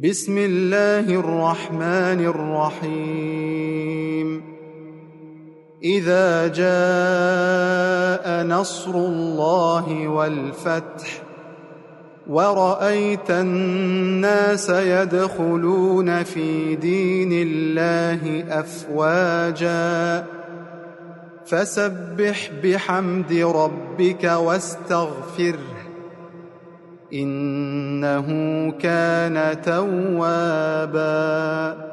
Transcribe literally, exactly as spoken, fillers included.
بسم الله الرحمن الرحيم إذا جاء نصر الله والفتح ورأيت الناس يدخلون في دين الله أفواجا فسبح بحمد ربك واستغفره إنه كان توابا.